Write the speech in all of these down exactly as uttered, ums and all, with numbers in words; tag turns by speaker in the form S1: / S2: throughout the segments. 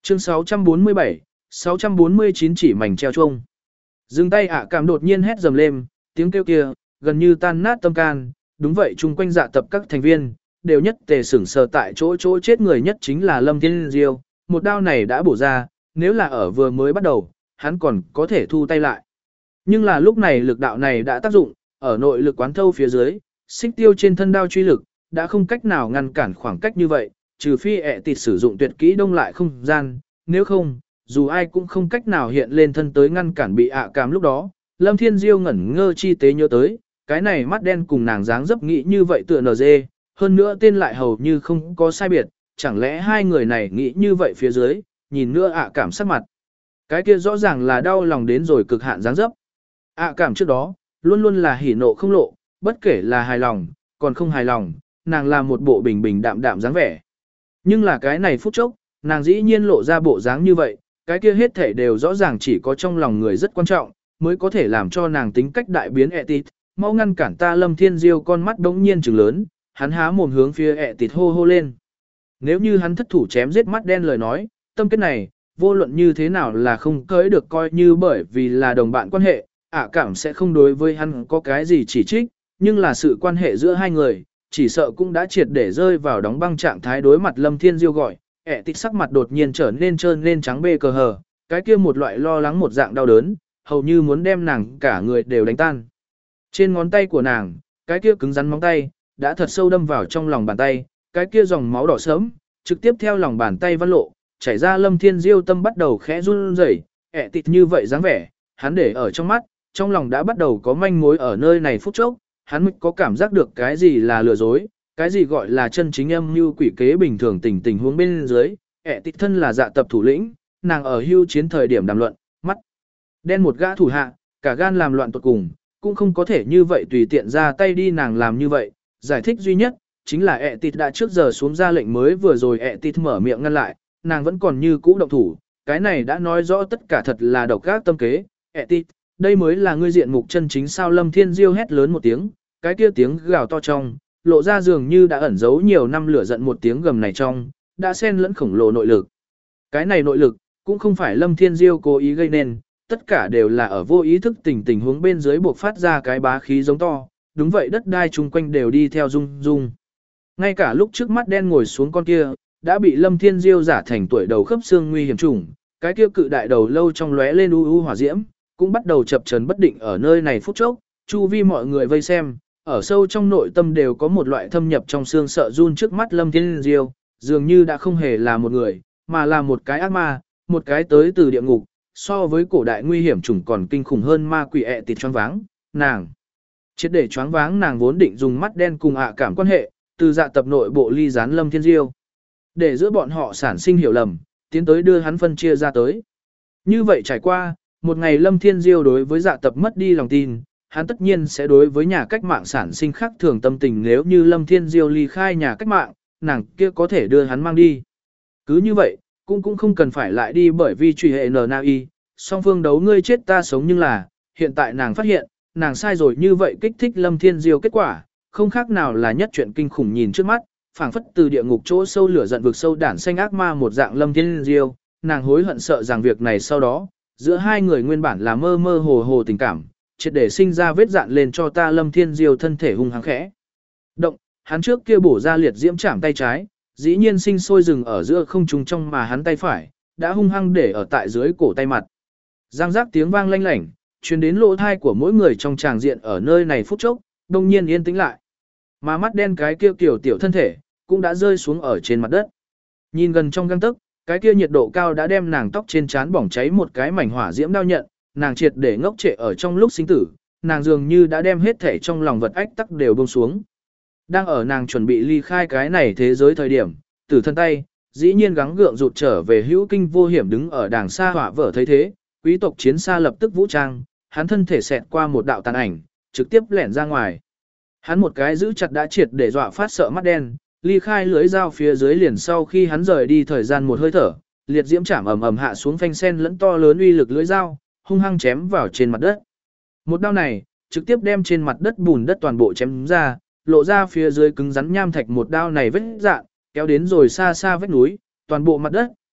S1: Chương sáu trăm bốn mươi bảy, sáu trăm bốn mươi chín chỉ mảnh treo chuông. Dừng tay ạ cảm đột nhiên hét dầm lên, tiếng kêu kia, gần như tan nát tâm can, đúng vậy chung quanh dạ tập các thành viên, đều nhất tề sửng sờ tại chỗ chỗ chết người nhất chính là Lâm Thiên Diêu, một đao này đã bổ ra, nếu là ở vừa mới bắt đầu, hắn còn có thể thu tay lại. Nhưng là lúc này lực đạo này đã tác dụng, ở nội lực quán thâu phía dưới, xích tiêu trên thân đao truy lực, đã không cách nào ngăn cản khoảng cách như vậy, trừ phi ẹ tịt sử dụng tuyệt kỹ đông lại không gian, nếu không, dù ai cũng không cách nào hiện lên thân tới ngăn cản bị ạ cảm lúc đó. Lâm Thiên Diêu ngẩn ngơ chi tế nhớ tới, cái này mắt đen cùng nàng dáng dấp nghĩ như vậy tựa nờ dê, hơn nữa tên lại hầu như không có sai biệt, chẳng lẽ hai người này nghĩ như vậy phía dưới, nhìn nữa ạ cảm sắc mặt. Cái kia rõ ràng là đau lòng đến rồi cực hạn dáng dấp. ạ cảm trước đó, luôn luôn là hỉ nộ không lộ, bất kể là hài lòng, còn không hài lòng, nàng là một bộ bình bình đạm đạm dáng vẻ. Nhưng là cái này phút chốc, nàng dĩ nhiên lộ ra bộ dáng như vậy, cái kia hết thể đều rõ ràng chỉ có trong lòng người rất quan trọng, mới có thể làm cho nàng tính cách đại biến ẹ tịt, mau ngăn cản ta. Lâm Thiên Diêu con mắt đống nhiên trừng lớn, hắn há mồm hướng phía ẹ tịt hô hô lên. Nếu như hắn thất thủ chém giết mắt đen lời nói, tâm kết này, vô luận như thế nào là không cưới được coi như bởi vì là đồng bạn quan hệ, ạ cảm sẽ không đối với hắn có cái gì chỉ trích, nhưng là sự quan hệ giữa hai người, chỉ sợ cũng đã triệt để rơi vào đóng băng trạng thái. Đối mặt Lâm Thiên Diêu gọi, ẹ tịt sắc mặt đột nhiên trở nên trơn lên trắng bê cờ hờ, cái kia một loại lo lắng một dạng đau đớn, hầu như muốn đem nàng cả người đều đánh tan. Trên ngón tay của nàng, cái kia cứng rắn móng tay, đã thật sâu đâm vào trong lòng bàn tay, cái kia dòng máu đỏ sớm, trực tiếp theo lòng bàn tay văn lộ, chảy ra. Lâm Thiên Diêu tâm bắt đầu khẽ run rẩy, ẹ tịt như vậy dáng vẻ, hắn để ở trong mắt, trong lòng đã bắt đầu có manh mối. Ở nơi này phút chốc, hắn mới có cảm giác được cái gì là lừa dối, cái gì gọi là chân chính âm mưu quỷ kế bình thường tình tình huống bên dưới. ẹ tịt thân là dạ tập thủ lĩnh, nàng ở hưu chiến thời điểm đàm luận, mắt đen một gã thủ hạ, cả gan làm loạn tột cùng, cũng không có thể như vậy tùy tiện ra tay đi. Nàng làm như vậy, giải thích duy nhất chính là ẹ tịt đã trước giờ xuống ra lệnh, mới vừa rồi ẹ tịt mở miệng ngăn lại, nàng vẫn còn như cũ động thủ, cái này đã nói rõ tất cả thật là độc ác tâm kế. ẹ tịt, đây mới là ngươi diện mục chân chính sao? Lâm Thiên Diêu hét lớn một tiếng, cái kia tiếng gào to trong, lộ ra dường như đã ẩn giấu nhiều năm lửa giận. Một tiếng gầm này trong, đã xen lẫn khổng lồ nội lực. Cái này nội lực, cũng không phải Lâm Thiên Diêu cố ý gây nên, tất cả đều là ở vô ý thức tình tình huống bên dưới buộc phát ra cái bá khí giống to. Đúng vậy, đất đai chung quanh đều đi theo rung rung. Ngay cả lúc trước mắt đen ngồi xuống con kia, đã bị Lâm Thiên Diêu giả thành tuổi đầu khớp xương nguy hiểm trùng, cái kia cự đại đầu lâu trong lóe lên u u hỏa diễm, cũng bắt đầu chập chờn bất định. Ở nơi này phút chốc, chu vi mọi người vây xem, ở sâu trong nội tâm đều có một loại thâm nhập trong xương sợ run. Trước mắt Lâm Thiên Diêu, dường như đã không hề là một người, mà là một cái ác ma, một cái tới từ địa ngục, so với cổ đại nguy hiểm trùng còn kinh khủng hơn ma quỷ. ẹ tịt choáng váng, nàng triệt để choáng váng, nàng vốn định dùng mắt đen cùng ạ cảm quan hệ, từ dạ tập nội bộ ly gián Lâm Thiên Diêu, để giữa bọn họ sản sinh hiểu lầm, tiến tới đưa hắn phân chia ra tới. Như vậy trải qua, một ngày Lâm Thiên Diêu đối với dạ tập mất đi lòng tin, hắn tất nhiên sẽ đối với nhà cách mạng sản sinh khác thường tâm tình. Nếu như Lâm Thiên Diêu ly khai nhà cách mạng, nàng kia có thể đưa hắn mang đi. Cứ như vậy, cũng cũng không cần phải lại đi bởi vì truy hệ N N I, song phương đấu ngươi chết ta sống. Nhưng là, hiện tại nàng phát hiện, nàng sai rồi. Như vậy kích thích Lâm Thiên Diêu kết quả, không khác nào là nhất chuyện kinh khủng nhìn trước mắt, phảng phất từ địa ngục chỗ sâu lửa giận vực sâu đản xanh ác ma một dạng. Lâm Thiên Diêu, nàng hối hận sợ rằng việc này sau đó, giữa hai người nguyên bản là mơ mơ hồ hồ tình cảm, triệt để sinh ra vết dạn lên cho ta. Lâm Thiên Diêu thân thể hung hăng khẽ động, hắn trước kia bổ ra liệt diễm chạm tay trái, dĩ nhiên sinh sôi rừng ở giữa không trung trong, mà hắn tay phải đã hung hăng để ở tại dưới cổ tay mặt. Giang giác tiếng vang lanh lảnh truyền đến lỗ tai của mỗi người trong tràng diện. Ở nơi này phút chốc, đông nhiên yên tĩnh lại, mà mắt đen cái kia kiểu tiểu thân thể cũng đã rơi xuống ở trên mặt đất. Nhìn gần trong gang tấc, cái kia nhiệt độ cao đã đem nàng tóc trên trán bỏng cháy một cái mảnh hỏa diễm đau nhận, nàng triệt để ngốc trệ ở trong lúc sinh tử, nàng dường như đã đem hết thể trong lòng vật ách tắc đều buông xuống. Đang ở nàng chuẩn bị ly khai cái này thế giới thời điểm, tử thân tay, dĩ nhiên gắng gượng rụt trở về hữu kinh vô hiểm đứng ở đàng xa. Hỏa vở thấy thế, quý tộc chiến xa lập tức vũ trang, hắn thân thể xẹt qua một đạo tàn ảnh, trực tiếp lẻn ra ngoài. Hắn một cái giữ chặt đã triệt để dọa phát sợ mắt đen, ly khai lưới dao phía dưới liền. Sau khi hắn rời đi thời gian một hơi thở, liệt diễm chạm ầm ầm hạ xuống, phanh sen lẫn to lớn uy lực lưới dao, hung hăng chém vào trên mặt đất. Một đao này, trực tiếp đem trên mặt đất bùn đất toàn bộ chém ra, lộ ra phía dưới cứng rắn nham thạch. Một đao này vết dạn, kéo đến rồi xa xa vách núi, toàn bộ mặt đất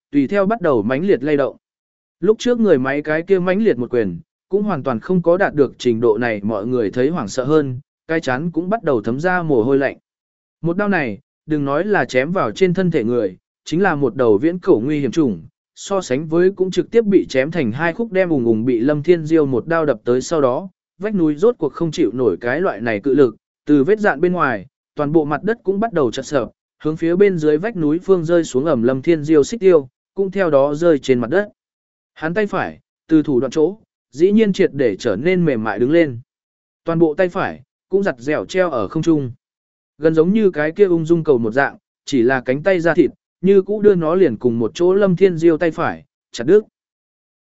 S1: tùy theo bắt đầu mãnh liệt lay động. Lúc trước người máy cái kia mãnh liệt một quyền, cũng hoàn toàn không có đạt được trình độ này, mọi người thấy hoảng sợ hơn, cái chán cũng bắt đầu thấm ra mồ hôi lạnh. Một đao này, đừng nói là chém vào trên thân thể người, chính là một đầu viễn cổ nguy hiểm chủng, so sánh với cũng trực tiếp bị chém thành hai khúc, đem ùng ùng bị Lâm Thiên Diêu một đao đập tới. Sau đó, vách núi rốt cuộc không chịu nổi cái loại này cự lực, từ vết dạn bên ngoài, toàn bộ mặt đất cũng bắt đầu chật sập, hướng phía bên dưới vách núi phương rơi xuống, ầm, Lâm Thiên Diêu xích tiêu, cũng theo đó rơi trên mặt đất. Hắn tay phải, từ thủ đoạn chỗ, dĩ nhiên triệt để trở nên mềm mại đứng lên. Toàn bộ tay phải, cũng giặt dẻo treo ở không trung. Gần giống như cái kia ung dung cầu một dạng, chỉ là cánh tay ra thịt, như cũ đưa nó liền cùng một chỗ Lâm Thiên Diêu tay phải, chặt đứt.